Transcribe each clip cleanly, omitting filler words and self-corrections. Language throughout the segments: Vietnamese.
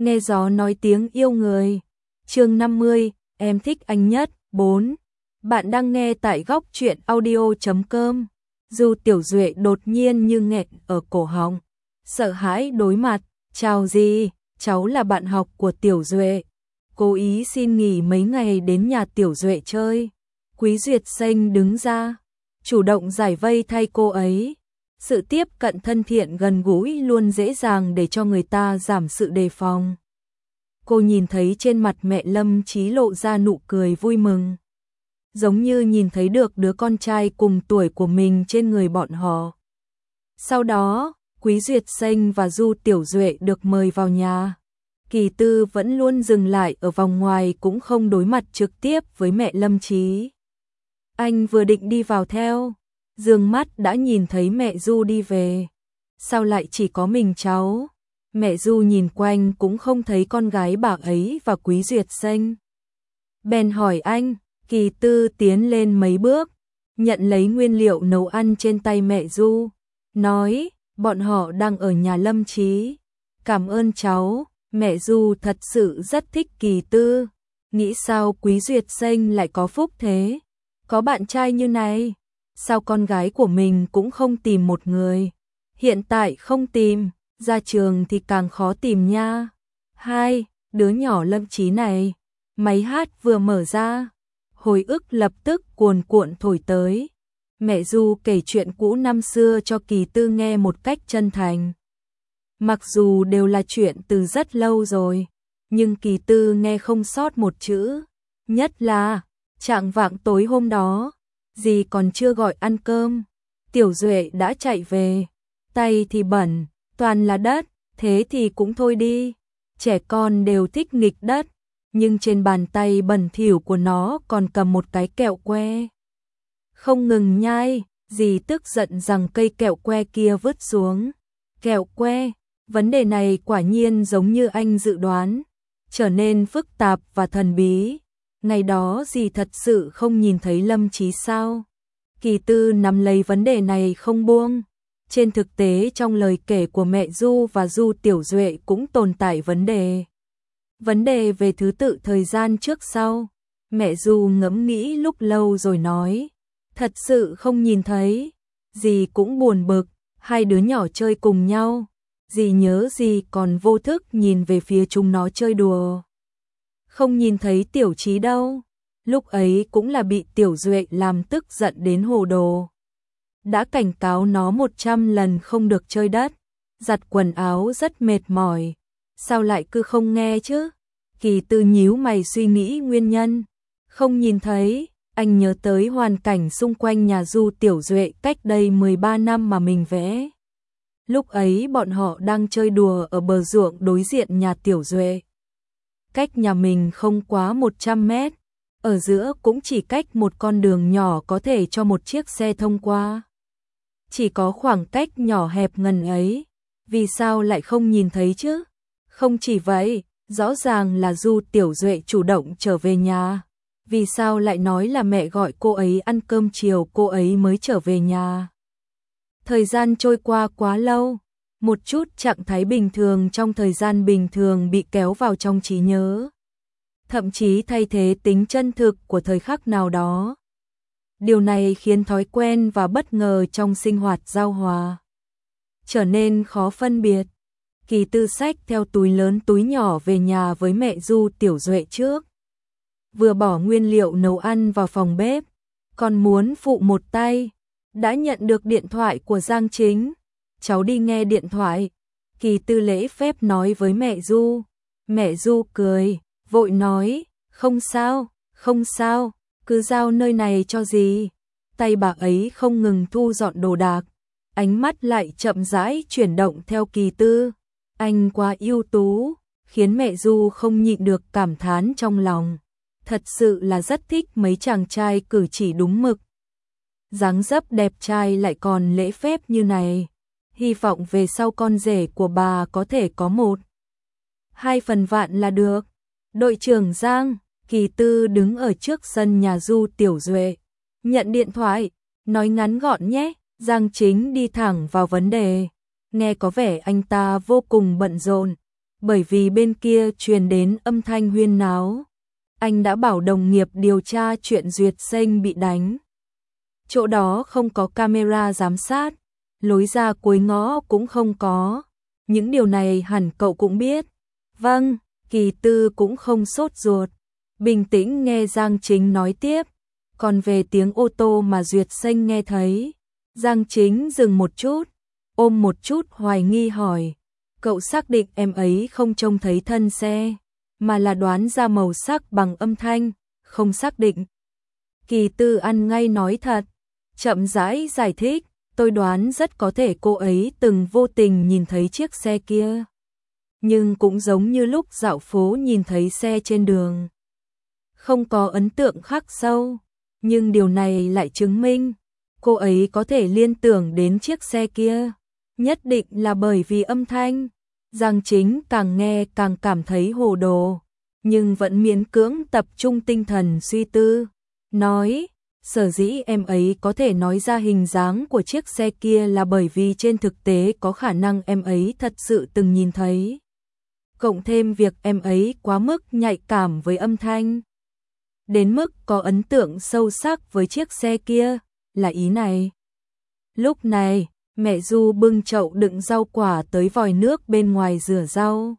Nghe gió nói tiếng yêu người. Chương 50, em thích anh nhất. 4. Bạn đang nghe tại góc truyện audio.com. Du Tiểu Duệ đột nhiên như nghẹn ở cổ họng, sợ hãi đối mặt. Chào gì, cháu là bạn học của Tiểu Duệ. Cố ý xin nghỉ mấy ngày đến nhà Tiểu Duệ chơi. Quý Duyệt Xanh đứng ra, chủ động giải vây thay cô ấy. Sự tiếp cận thân thiện gần gũi luôn dễ dàng để cho người ta giảm sự đề phòng. Cô nhìn thấy trên mặt mẹ Lâm Chí lộ ra nụ cười vui mừng, giống như nhìn thấy được đứa con trai cùng tuổi của mình trên người bọn họ. Sau đó, Quý Duyệt Xanh và Du Tiểu Duệ được mời vào nhà. Kỳ Tư vẫn luôn dừng lại ở vòng ngoài cũng không đối mặt trực tiếp với mẹ Lâm Chí. Anh vừa định đi vào theo, dương mắt đã nhìn thấy mẹ Du đi về. Sao lại chỉ có mình cháu? Mẹ Du nhìn quanh cũng không thấy con gái bà ấy và Quý Duyệt Xanh. Bèn hỏi anh. Kỳ Tư tiến lên mấy bước, nhận lấy nguyên liệu nấu ăn trên tay mẹ Du, nói, bọn họ đang ở nhà Lâm Chí. Cảm ơn cháu. Mẹ Du thật sự rất thích Kỳ Tư, nghĩ sao Quý Duyệt Xanh lại có phúc thế, có bạn trai như này, sao con gái của mình cũng không tìm một người. Hiện tại không tìm, ra trường thì càng khó tìm nha. Hai, đứa nhỏ Lâm Chí này, máy hát vừa mở ra, hồi ức lập tức cuồn cuộn thổi tới. Mẹ Du kể chuyện cũ năm xưa cho Kỳ Tư nghe một cách chân thành. Mặc dù đều là chuyện từ rất lâu rồi, nhưng Kỳ Tư nghe không sót một chữ. Nhất là, trạng vạng tối hôm đó, dì còn chưa gọi ăn cơm, Tiểu Duệ đã chạy về, tay thì bẩn, toàn là đất, thế thì cũng thôi đi. Trẻ con đều thích nghịch đất, nhưng trên bàn tay bẩn thỉu của nó còn cầm một cái kẹo que. Không ngừng nhai, dì tức giận rằng cây kẹo que kia vứt xuống. Kẹo que, vấn đề này quả nhiên giống như anh dự đoán, trở nên phức tạp và thần bí. Ngày đó dì thật sự không nhìn thấy Lâm Chí sao? Kỳ Tư nắm lấy vấn đề này không buông. Trên thực tế trong lời kể của mẹ Du và Du Tiểu Duệ cũng tồn tại vấn đề. Vấn đề về thứ tự thời gian trước sau. Mẹ Du ngẫm nghĩ lúc lâu rồi nói, thật sự không nhìn thấy. Dì cũng buồn bực, hai đứa nhỏ chơi cùng nhau. Dì nhớ dì còn vô thức nhìn về phía chúng nó chơi đùa. Không nhìn thấy Tiểu Chí đâu. Lúc ấy cũng là bị Tiểu Duệ làm tức giận đến hồ đồ. Đã cảnh cáo nó 100 lần không được chơi đất. Giặt quần áo rất mệt mỏi. Sao lại cứ không nghe chứ? Kỳ Tư nhíu mày suy nghĩ nguyên nhân. Không nhìn thấy, anh nhớ tới hoàn cảnh xung quanh nhà Du Tiểu Duệ cách đây 13 năm mà mình vẽ. Lúc ấy bọn họ đang chơi đùa ở bờ ruộng đối diện nhà Tiểu Duệ. Cách nhà mình không quá 100 mét, ở giữa cũng chỉ cách một con đường nhỏ có thể cho một chiếc xe thông qua. Chỉ có khoảng cách nhỏ hẹp ngần ấy, vì sao lại không nhìn thấy chứ? Không chỉ vậy, rõ ràng là Du Tiểu Duệ chủ động trở về nhà. Vì sao lại nói là mẹ gọi cô ấy ăn cơm chiều cô ấy mới trở về nhà? Thời gian trôi qua quá lâu, một chút trạng thái bình thường trong thời gian bình thường bị kéo vào trong trí nhớ. Thậm chí thay thế tính chân thực của thời khắc nào đó. Điều này khiến thói quen và bất ngờ trong sinh hoạt giao hòa trở nên khó phân biệt. Kỳ Tư xách theo túi lớn túi nhỏ về nhà với mẹ Du Tiểu Duệ trước. Vừa bỏ nguyên liệu nấu ăn vào phòng bếp, còn muốn phụ một tay, đã nhận được điện thoại của Giang Chính. Cháu đi nghe điện thoại. Kỳ Tư lễ phép nói với mẹ Du. Mẹ Du cười, vội nói, không sao, không sao, cứ giao nơi này cho dì. Tay bà ấy không ngừng thu dọn đồ đạc, ánh mắt lại chậm rãi chuyển động theo Kỳ Tư. Anh quá ưu tú, khiến mẹ Du không nhịn được cảm thán trong lòng. Thật sự là rất thích mấy chàng trai cử chỉ đúng mực. Dáng dấp đẹp trai lại còn lễ phép như này. Hy vọng về sau con rể của bà có thể có 1-2 phần vạn là được. Đội trưởng Giang. Kỳ Tư đứng ở trước sân nhà Du Tiểu Duệ, nhận điện thoại, nói ngắn gọn nhé. Giang Chính đi thẳng vào vấn đề. Nghe có vẻ anh ta vô cùng bận rộn. bởi vì bên kia truyền đến âm thanh huyên náo. Anh đã bảo đồng nghiệp điều tra chuyện Duyệt Sinh bị đánh. Chỗ đó không có camera giám sát, lối ra cuối ngõ cũng không có. Những điều này hẳn cậu cũng biết. Vâng, Kỳ Tư cũng không sốt ruột, bình tĩnh nghe Giang Chính nói tiếp. Còn về tiếng ô tô mà Duyệt Sinh nghe thấy, Giang Chính dừng một chút, ôm một chút hoài nghi hỏi, cậu xác định em ấy không trông thấy thân xe, mà là đoán ra màu sắc bằng âm thanh, không xác định. Kỳ Tư ăn ngay nói thật, chậm rãi giải thích, tôi đoán rất có thể cô ấy từng vô tình nhìn thấy chiếc xe kia. Nhưng cũng giống như lúc dạo phố nhìn thấy xe trên đường. Không có ấn tượng khắc sâu, nhưng điều này lại chứng minh cô ấy có thể liên tưởng đến chiếc xe kia. Nhất định là bởi vì âm thanh. Giang Chính càng nghe càng cảm thấy hồ đồ, nhưng vẫn miễn cưỡng tập trung tinh thần suy tư. Nói, sở dĩ em ấy có thể nói ra hình dáng của chiếc xe kia là bởi vì trên thực tế có khả năng em ấy thật sự từng nhìn thấy. Cộng thêm việc em ấy quá mức nhạy cảm với âm thanh, đến mức có ấn tượng sâu sắc với chiếc xe kia, là ý này. Lúc này, mẹ Du bưng chậu đựng rau quả tới vòi nước bên ngoài rửa rau.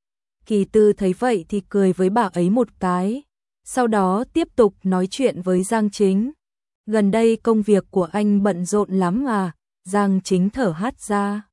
Kỳ Tư thấy vậy thì cười với bà ấy một cái, sau đó tiếp tục nói chuyện với Giang Chính. Gần đây công việc của anh bận rộn lắm à? Giang Chính thở hắt ra.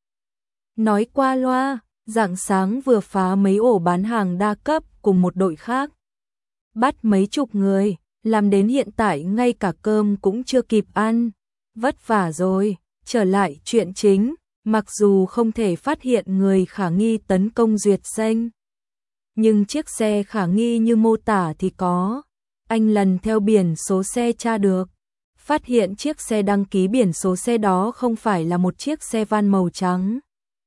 Nói qua loa, rạng sáng vừa phá mấy ổ bán hàng đa cấp cùng một đội khác. Bắt mấy chục người, làm đến hiện tại ngay cả cơm cũng chưa kịp ăn. Vất vả rồi, trở lại chuyện chính, mặc dù không thể phát hiện người khả nghi tấn công Duyệt Sinh, nhưng chiếc xe khả nghi như mô tả thì có. Anh lần theo biển số xe tra được, phát hiện chiếc xe đăng ký biển số xe đó không phải là một chiếc xe van màu trắng,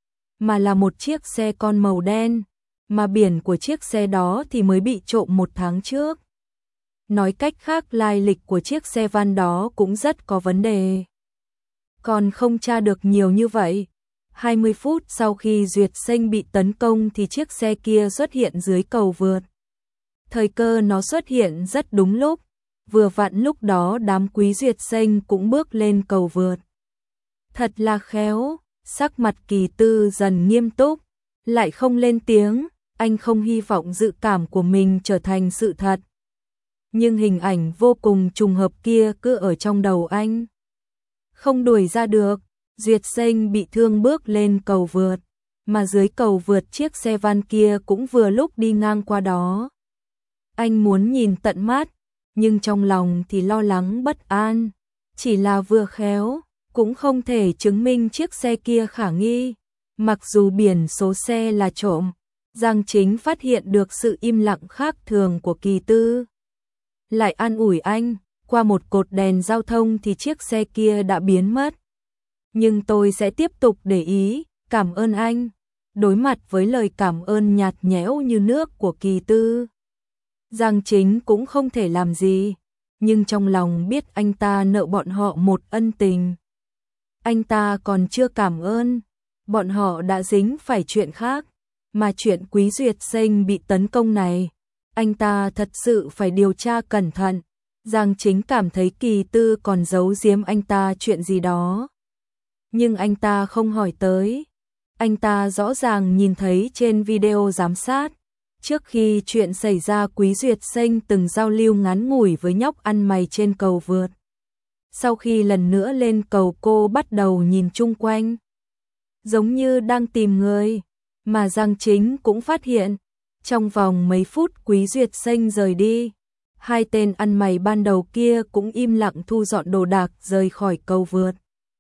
mà là một chiếc xe con màu đen, mà biển của chiếc xe đó thì mới bị trộm 1 tháng trước. Nói cách khác lai lịch của chiếc xe van đó cũng rất có vấn đề. Còn không tra được nhiều như vậy. 20 phút sau khi Duyệt Sinh bị tấn công thì chiếc xe kia xuất hiện dưới cầu vượt. Thời cơ nó xuất hiện rất đúng lúc, vừa vặn lúc đó đám Quý Duyệt Sinh cũng bước lên cầu vượt. Thật là khéo, sắc mặt Kỳ Tư dần nghiêm túc, lại không lên tiếng, anh không hy vọng dự cảm của mình trở thành sự thật. Nhưng hình ảnh vô cùng trùng hợp kia cứ ở trong đầu anh. Không đuổi ra được, Duyệt Sinh bị thương bước lên cầu vượt, mà dưới cầu vượt chiếc xe van kia cũng vừa lúc đi ngang qua đó. Anh muốn nhìn tận mắt, nhưng trong lòng thì lo lắng bất an, chỉ là vừa khéo, cũng không thể chứng minh chiếc xe kia khả nghi. Mặc dù biển số xe là trộm, Giang Chính phát hiện được sự im lặng khác thường của Kỳ Tư. Lại an ủi anh, qua một cột đèn giao thông thì chiếc xe kia đã biến mất. Nhưng tôi sẽ tiếp tục để ý, cảm ơn anh. Đối mặt với lời cảm ơn nhạt nhẽo như nước của Kỳ Tư, Giang Chính cũng không thể làm gì, nhưng trong lòng biết anh ta nợ bọn họ một ân tình. Anh ta còn chưa cảm ơn, bọn họ đã dính phải chuyện khác, mà chuyện Quý Duyệt Sinh bị tấn công này, anh ta thật sự phải điều tra cẩn thận. Giang Chính cảm thấy Kỳ Tư còn giấu giếm anh ta chuyện gì đó. Nhưng anh ta không hỏi tới. Anh ta rõ ràng nhìn thấy trên video giám sát, trước khi chuyện xảy ra Quý Duyệt Sinh từng giao lưu ngắn ngủi với nhóc ăn mày trên cầu vượt. Sau khi lần nữa lên cầu cô bắt đầu nhìn chung quanh, giống như đang tìm người, mà Giang Chính cũng phát hiện, trong vòng mấy phút Quý Duyệt Sinh rời đi, 2 tên ăn mày ban đầu kia cũng im lặng thu dọn đồ đạc rời khỏi cầu vượt.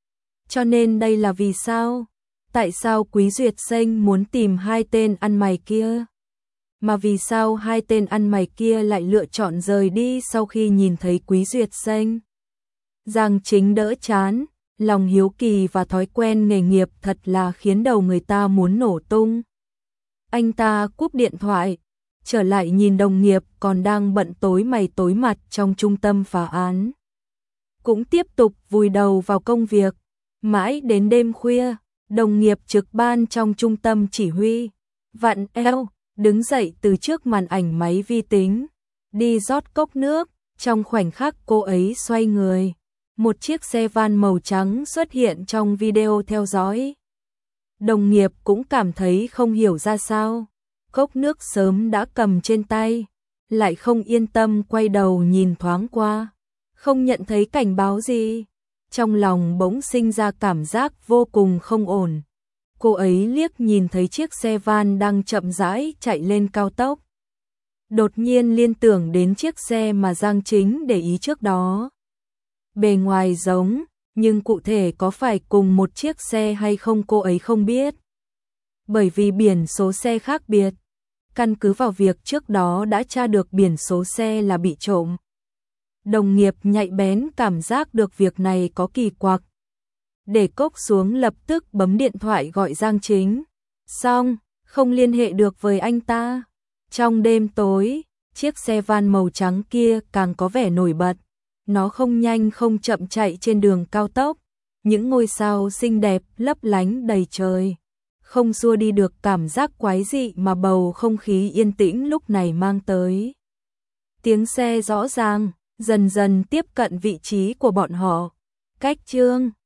Cho nên đây là vì sao? Tại sao Quý Duyệt Sinh muốn tìm 2 tên ăn mày kia? Mà vì sao 2 tên ăn mày kia lại lựa chọn rời đi sau khi nhìn thấy Quý Duyệt Sinh? Giang Chính đỡ chán, lòng hiếu kỳ và thói quen nghề nghiệp thật là khiến đầu người ta muốn nổ tung. Anh ta cúp điện thoại, trở lại nhìn đồng nghiệp còn đang bận tối mày tối mặt trong trung tâm phá án. Cũng tiếp tục vùi đầu vào công việc, mãi đến đêm khuya, đồng nghiệp trực ban trong trung tâm chỉ huy vặn eo, đứng dậy từ trước màn ảnh máy vi tính, đi rót cốc nước, trong khoảnh khắc cô ấy xoay người. Một chiếc xe van màu trắng xuất hiện trong video theo dõi. Đồng nghiệp cũng cảm thấy không hiểu ra sao, cốc nước sớm đã cầm trên tay, lại không yên tâm quay đầu nhìn thoáng qua, không nhận thấy cảnh báo gì. Trong lòng bỗng sinh ra cảm giác vô cùng không ổn. Cô ấy liếc nhìn thấy chiếc xe van đang chậm rãi chạy lên cao tốc. Đột nhiên liên tưởng đến chiếc xe mà Giang Chính để ý trước đó. Bề ngoài giống, nhưng cụ thể có phải cùng một chiếc xe hay không cô ấy không biết. Bởi vì biển số xe khác biệt, căn cứ vào việc trước đó đã tra được biển số xe là bị trộm. Đồng nghiệp nhạy bén cảm giác được việc này có kỳ quặc. Để cốc xuống lập tức bấm điện thoại gọi Giang Chính. Xong, không liên hệ được với anh ta. Trong đêm tối, chiếc xe van màu trắng kia càng có vẻ nổi bật. Nó không nhanh không chậm chạy trên đường cao tốc. Những ngôi sao xinh đẹp lấp lánh đầy trời. Không xua đi được cảm giác quái dị mà bầu không khí yên tĩnh lúc này mang tới. Tiếng xe rõ ràng, dần dần tiếp cận vị trí của bọn họ. Cách Chương